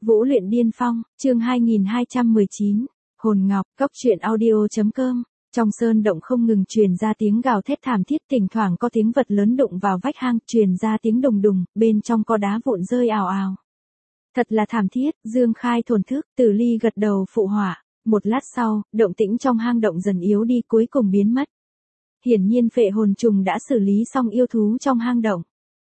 Vũ luyện điên phong, chương 2219, Hồn Ngọc, Cốc truyện audio.com. Trong sơn động không ngừng truyền ra tiếng gào thét thảm thiết, thỉnh thoảng có tiếng vật lớn đụng vào vách hang, truyền ra tiếng đùng đùng, bên trong có đá vụn rơi ào ào. Thật là thảm thiết, Dương Khai thổn thức, Tử Ly gật đầu phụ họa. Một lát sau, động tĩnh trong hang động dần yếu đi, cuối cùng biến mất. Hiển nhiên phệ hồn trùng đã xử lý xong yêu thú trong hang động.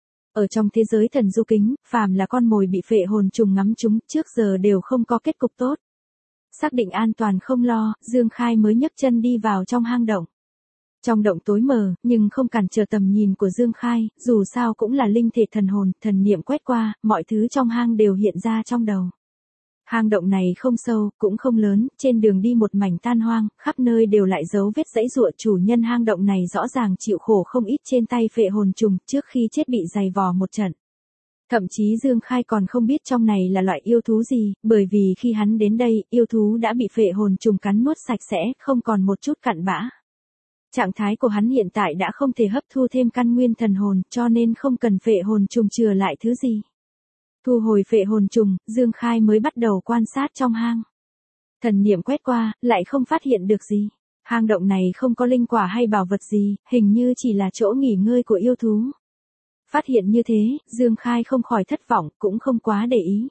Ở trong thế giới thần du kính, phàm là con mồi bị phệ hồn trùng ngắm trúng, trước giờ đều không có kết cục tốt. Xác định an toàn không lo, Dương Khai mới nhấc chân đi vào trong hang động. Trong động tối mờ, nhưng không cản trở tầm nhìn của Dương Khai, dù sao cũng là linh thể thần hồn, thần niệm quét qua, mọi thứ trong hang đều hiện ra trong đầu. Hang động này không sâu, cũng không lớn, trên đường đi một mảnh tan hoang, khắp nơi đều lại dấu vết giãy giụa. Chủ nhân hang động này rõ ràng chịu khổ không ít trên tay phệ hồn trùng, trước khi chết bị giày vò một trận. Thậm chí Dương Khai còn không biết trong này là loại yêu thú gì, bởi vì khi hắn đến đây, yêu thú đã bị phệ hồn trùng cắn nuốt sạch sẽ, không còn một chút cặn bã. Trạng thái của hắn hiện tại đã không thể hấp thu thêm căn nguyên thần hồn, cho nên không cần phệ hồn trùng chừa lại thứ gì. Thu hồi phệ hồn trùng, Dương Khai mới bắt đầu quan sát trong hang. Thần niệm quét qua, lại không phát hiện được gì. Hang động này không có linh quả hay bảo vật gì, hình như chỉ là chỗ nghỉ ngơi của yêu thú. Phát hiện như thế, Dương Khai không khỏi thất vọng, cũng không quá để ý.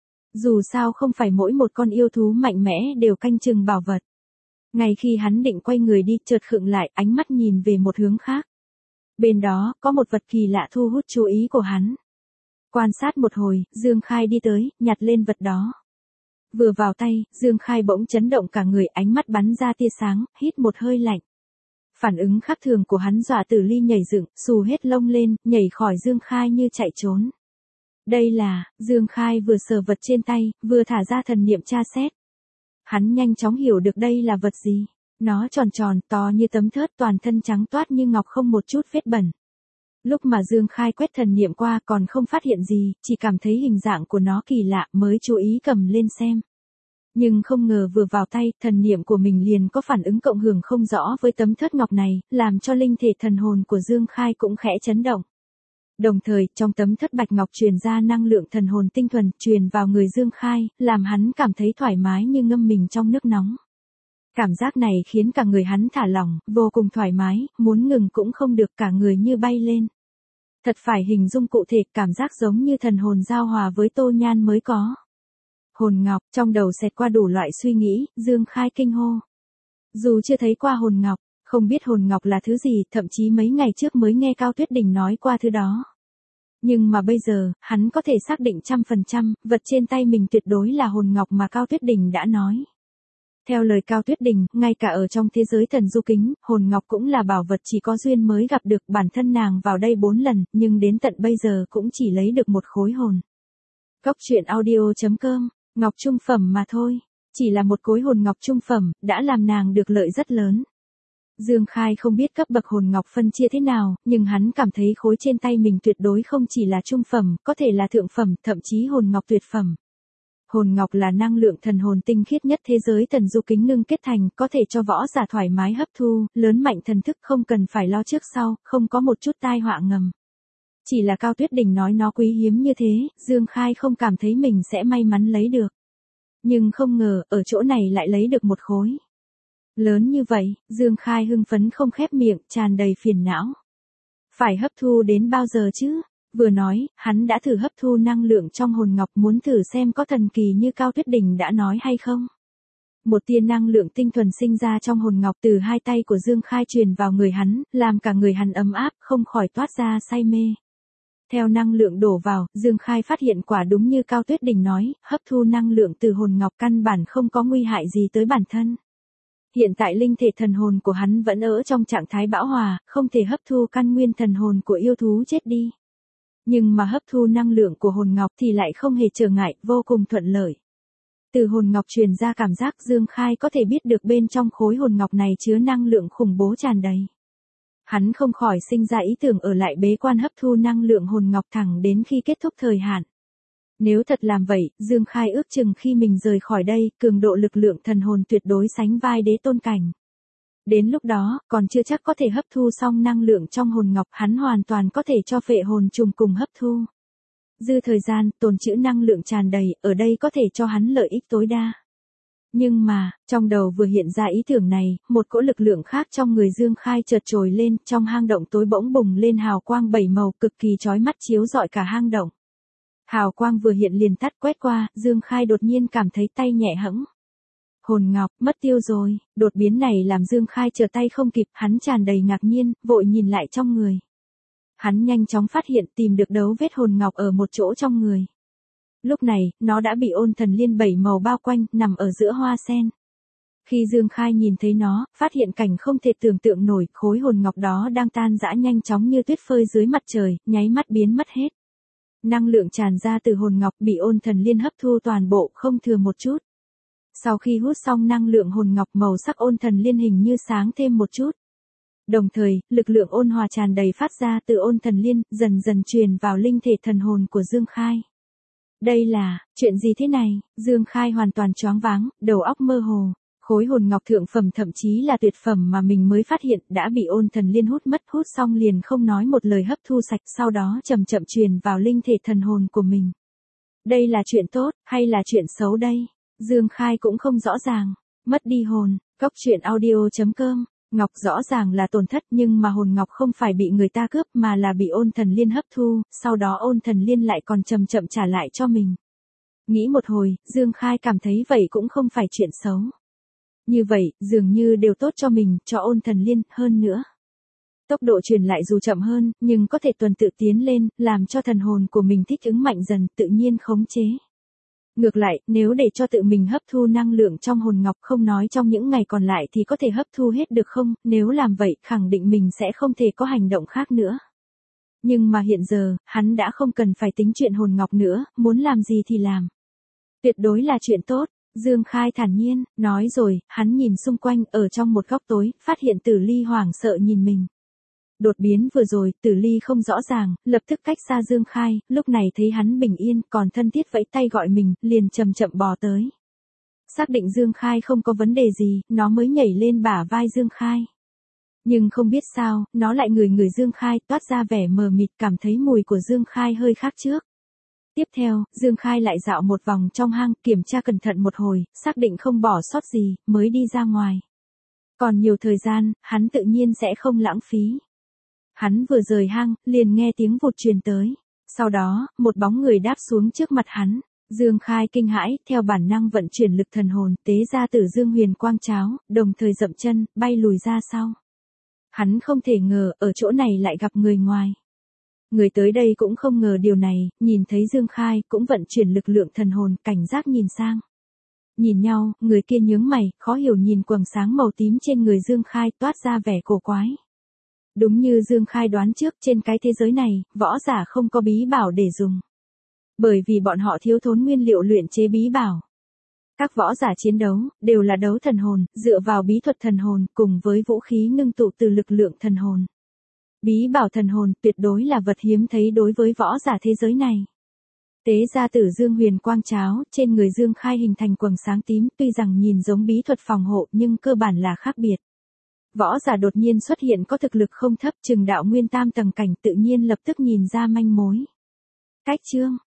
Dù sao không phải mỗi một con yêu thú mạnh mẽ đều canh chừng bảo vật. Ngay khi hắn định quay người đi, chợt khựng lại, ánh mắt nhìn về một hướng khác. Bên đó, có một vật kỳ lạ thu hút chú ý của hắn. Quan sát một hồi, Dương Khai đi tới, nhặt lên vật đó. Vừa vào tay, Dương Khai bỗng chấn động cả người, ánh mắt bắn ra tia sáng, hít một hơi lạnh. Phản ứng khác thường của hắn dọa Tử Ly nhảy dựng, xù hết lông lên, nhảy khỏi Dương Khai như chạy trốn. Đây là, Dương Khai vừa sờ vật trên tay, vừa thả ra thần niệm tra xét. Hắn nhanh chóng hiểu được đây là vật gì. Nó tròn tròn, to như tấm thớt, toàn thân trắng toát như ngọc, không một chút vết bẩn. Lúc mà Dương Khai quét thần niệm qua còn không phát hiện gì, chỉ cảm thấy hình dạng của nó kỳ lạ mới chú ý cầm lên xem. Nhưng không ngờ vừa vào tay, thần niệm của mình liền có phản ứng cộng hưởng không rõ với tấm thớt ngọc này, làm cho linh thể thần hồn của Dương Khai cũng khẽ chấn động. Đồng thời, trong tấm thất bạch ngọc truyền ra năng lượng thần hồn tinh thuần, truyền vào người Dương Khai, làm hắn cảm thấy thoải mái như ngâm mình trong nước nóng. Cảm giác này khiến cả người hắn thả lỏng, vô cùng thoải mái, muốn ngừng cũng không được, cả người như bay lên. Thật phải hình dung cụ thể, cảm giác giống như thần hồn giao hòa với Tô Nhan mới có. Hồn ngọc, trong đầu xẹt qua đủ loại suy nghĩ, Dương Khai kinh hô. Dù chưa thấy qua hồn ngọc, không biết hồn ngọc là thứ gì, thậm chí mấy ngày trước mới nghe Cao Tuyết Đình nói qua thứ đó. Nhưng mà bây giờ, hắn có thể xác định 100%, vật trên tay mình tuyệt đối là hồn ngọc mà Cao Tuyết Đình đã nói. Theo lời Cao Tuyết Đình, ngay cả ở trong thế giới thần du kính, hồn ngọc cũng là bảo vật chỉ có duyên mới gặp được. Bản thân nàng vào đây 4 lần, nhưng đến tận bây giờ cũng chỉ lấy được một khối hồn. Cốc truyện audio.com, ngọc trung phẩm mà thôi. Chỉ là một khối hồn ngọc trung phẩm, đã làm nàng được lợi rất lớn. Dương Khai không biết cấp bậc hồn ngọc phân chia thế nào, nhưng hắn cảm thấy khối trên tay mình tuyệt đối không chỉ là trung phẩm, có thể là thượng phẩm, thậm chí hồn ngọc tuyệt phẩm. Hồn ngọc là năng lượng thần hồn tinh khiết nhất thế giới thần du kính ngưng kết thành, có thể cho võ giả thoải mái hấp thu, lớn mạnh thần thức, không cần phải lo trước sau, không có một chút tai họa ngầm. Chỉ là Cao Tuyết Đình nói nó quý hiếm như thế, Dương Khai không cảm thấy mình sẽ may mắn lấy được. Nhưng không ngờ, ở chỗ này lại lấy được một khối. Lớn như vậy, Dương Khai hưng phấn không khép miệng, tràn đầy phiền não. Phải hấp thu đến bao giờ chứ? Vừa nói, hắn đã thử hấp thu năng lượng trong hồn ngọc, muốn thử xem có thần kỳ như Cao Tuyết Đình đã nói hay không. Một tia năng lượng tinh thuần sinh ra trong hồn ngọc từ hai tay của Dương Khai truyền vào người hắn, làm cả người hắn ấm áp, không khỏi toát ra say mê. Theo năng lượng đổ vào, Dương Khai phát hiện quả đúng như Cao Tuyết Đình nói, hấp thu năng lượng từ hồn ngọc căn bản không có nguy hại gì tới bản thân. Hiện tại linh thể thần hồn của hắn vẫn ở trong trạng thái bão hòa, không thể hấp thu căn nguyên thần hồn của yêu thú chết đi. Nhưng mà hấp thu năng lượng của hồn ngọc thì lại không hề trở ngại, vô cùng thuận lợi. Từ hồn ngọc truyền ra cảm giác Dương Khai có thể biết được bên trong khối hồn ngọc này chứa năng lượng khủng bố tràn đầy. Hắn không khỏi sinh ra ý tưởng ở lại bế quan hấp thu năng lượng hồn ngọc thẳng đến khi kết thúc thời hạn. Nếu thật làm vậy, Dương Khai ước chừng khi mình rời khỏi đây, cường độ lực lượng thần hồn tuyệt đối sánh vai đế tôn cảnh. Đến lúc đó, còn chưa chắc có thể hấp thu xong năng lượng trong hồn ngọc, hắn hoàn toàn có thể cho phệ hồn trùng cùng hấp thu. Dư thời gian, tồn trữ năng lượng tràn đầy, ở đây có thể cho hắn lợi ích tối đa. Nhưng mà, trong đầu vừa hiện ra ý tưởng này, một cỗ lực lượng khác trong người Dương Khai chợt trồi lên, trong hang động tối bỗng bùng lên hào quang 7 màu cực kỳ chói mắt chiếu rọi cả hang động. Hào quang vừa hiện liền tắt quét qua, Dương Khai đột nhiên cảm thấy tay nhẹ hẫng. Hồn ngọc, mất tiêu rồi, đột biến này làm Dương Khai trở tay không kịp, hắn tràn đầy ngạc nhiên, vội nhìn lại trong người. Hắn nhanh chóng phát hiện tìm được dấu vết hồn ngọc ở một chỗ trong người. Lúc này, nó đã bị ôn thần liên 7 màu bao quanh, nằm ở giữa hoa sen. Khi Dương Khai nhìn thấy nó, phát hiện cảnh không thể tưởng tượng nổi, khối hồn ngọc đó đang tan rã nhanh chóng như tuyết phơi dưới mặt trời, nháy mắt biến mất hết. Năng lượng tràn ra từ hồn ngọc bị ôn thần liên hấp thu toàn bộ, không thừa một chút. Sau khi hút xong năng lượng hồn ngọc, màu sắc ôn thần liên hình như sáng thêm một chút. Đồng thời, lực lượng ôn hòa tràn đầy phát ra từ ôn thần liên, dần dần truyền vào linh thể thần hồn của Dương Khai. Đây là, chuyện gì thế này? Dương Khai hoàn toàn choáng váng, đầu óc mơ hồ. Khối hồn ngọc thượng phẩm thậm chí là tuyệt phẩm mà mình mới phát hiện đã bị ôn thần liên hút mất, hút xong liền không nói một lời hấp thu sạch, sau đó chậm chậm truyền vào linh thể thần hồn của mình. Đây là chuyện tốt, hay là chuyện xấu đây? Dương Khai cũng không rõ ràng. Mất đi hồn, goctruyện.audio.com. Ngọc rõ ràng là tổn thất nhưng mà hồn ngọc không phải bị người ta cướp mà là bị ôn thần liên hấp thu, sau đó ôn thần liên lại còn chậm chậm trả lại cho mình. Nghĩ một hồi, Dương Khai cảm thấy vậy cũng không phải chuyện xấu. Như vậy, dường như đều tốt cho mình, cho ôn thần liên, hơn nữa. Tốc độ truyền lại dù chậm hơn, nhưng có thể tuần tự tiến lên, làm cho thần hồn của mình thích ứng mạnh dần, tự nhiên khống chế. Ngược lại, nếu để cho tự mình hấp thu năng lượng trong hồn ngọc không nói trong những ngày còn lại thì có thể hấp thu hết được không, nếu làm vậy, khẳng định mình sẽ không thể có hành động khác nữa. Nhưng mà hiện giờ, hắn đã không cần phải tính chuyện hồn ngọc nữa, muốn làm gì thì làm. Tuyệt đối là chuyện tốt, Dương Khai thản nhiên, nói rồi, hắn nhìn xung quanh, ở trong một góc tối, phát hiện Tử Ly hoảng sợ nhìn mình. Đột biến vừa rồi, Tử Ly không rõ ràng, lập tức cách xa Dương Khai, lúc này thấy hắn bình yên, còn thân thiết vẫy tay gọi mình, liền chậm chậm bò tới. Xác định Dương Khai không có vấn đề gì, nó mới nhảy lên bả vai Dương Khai. Nhưng không biết sao, nó lại ngửi người Dương Khai, toát ra vẻ mờ mịt, cảm thấy mùi của Dương Khai hơi khác trước. Tiếp theo, Dương Khai lại dạo một vòng trong hang, kiểm tra cẩn thận một hồi, xác định không bỏ sót gì, mới đi ra ngoài. Còn nhiều thời gian, hắn tự nhiên sẽ không lãng phí. Hắn vừa rời hang, liền nghe tiếng vụt truyền tới. Sau đó, một bóng người đáp xuống trước mặt hắn. Dương Khai kinh hãi, theo bản năng vận chuyển lực thần hồn, tế ra Tử Dương Huyền Quang Cháo, đồng thời dậm chân, bay lùi ra sau. Hắn không thể ngờ, ở chỗ này lại gặp người ngoài. Người tới đây cũng không ngờ điều này, nhìn thấy Dương Khai, cũng vận chuyển lực lượng thần hồn, cảnh giác nhìn sang. Nhìn nhau, người kia nhướng mày, khó hiểu nhìn quầng sáng màu tím trên người Dương Khai, toát ra vẻ cổ quái. Đúng như Dương Khai đoán trước, trên cái thế giới này, võ giả không có bí bảo để dùng. Bởi vì bọn họ thiếu thốn nguyên liệu luyện chế bí bảo. Các võ giả chiến đấu, đều là đấu thần hồn, dựa vào bí thuật thần hồn, cùng với vũ khí ngưng tụ từ lực lượng thần hồn. Bí bảo thần hồn, tuyệt đối là vật hiếm thấy đối với võ giả thế giới này. Tế ra Tử Dương Huyền Quang Cháo, trên người Dương Khai hình thành quầng sáng tím, tuy rằng nhìn giống bí thuật phòng hộ nhưng cơ bản là khác biệt. Võ giả đột nhiên xuất hiện có thực lực không thấp, chừng đạo nguyên tam tầng cảnh, tự nhiên lập tức nhìn ra manh mối. Cách chương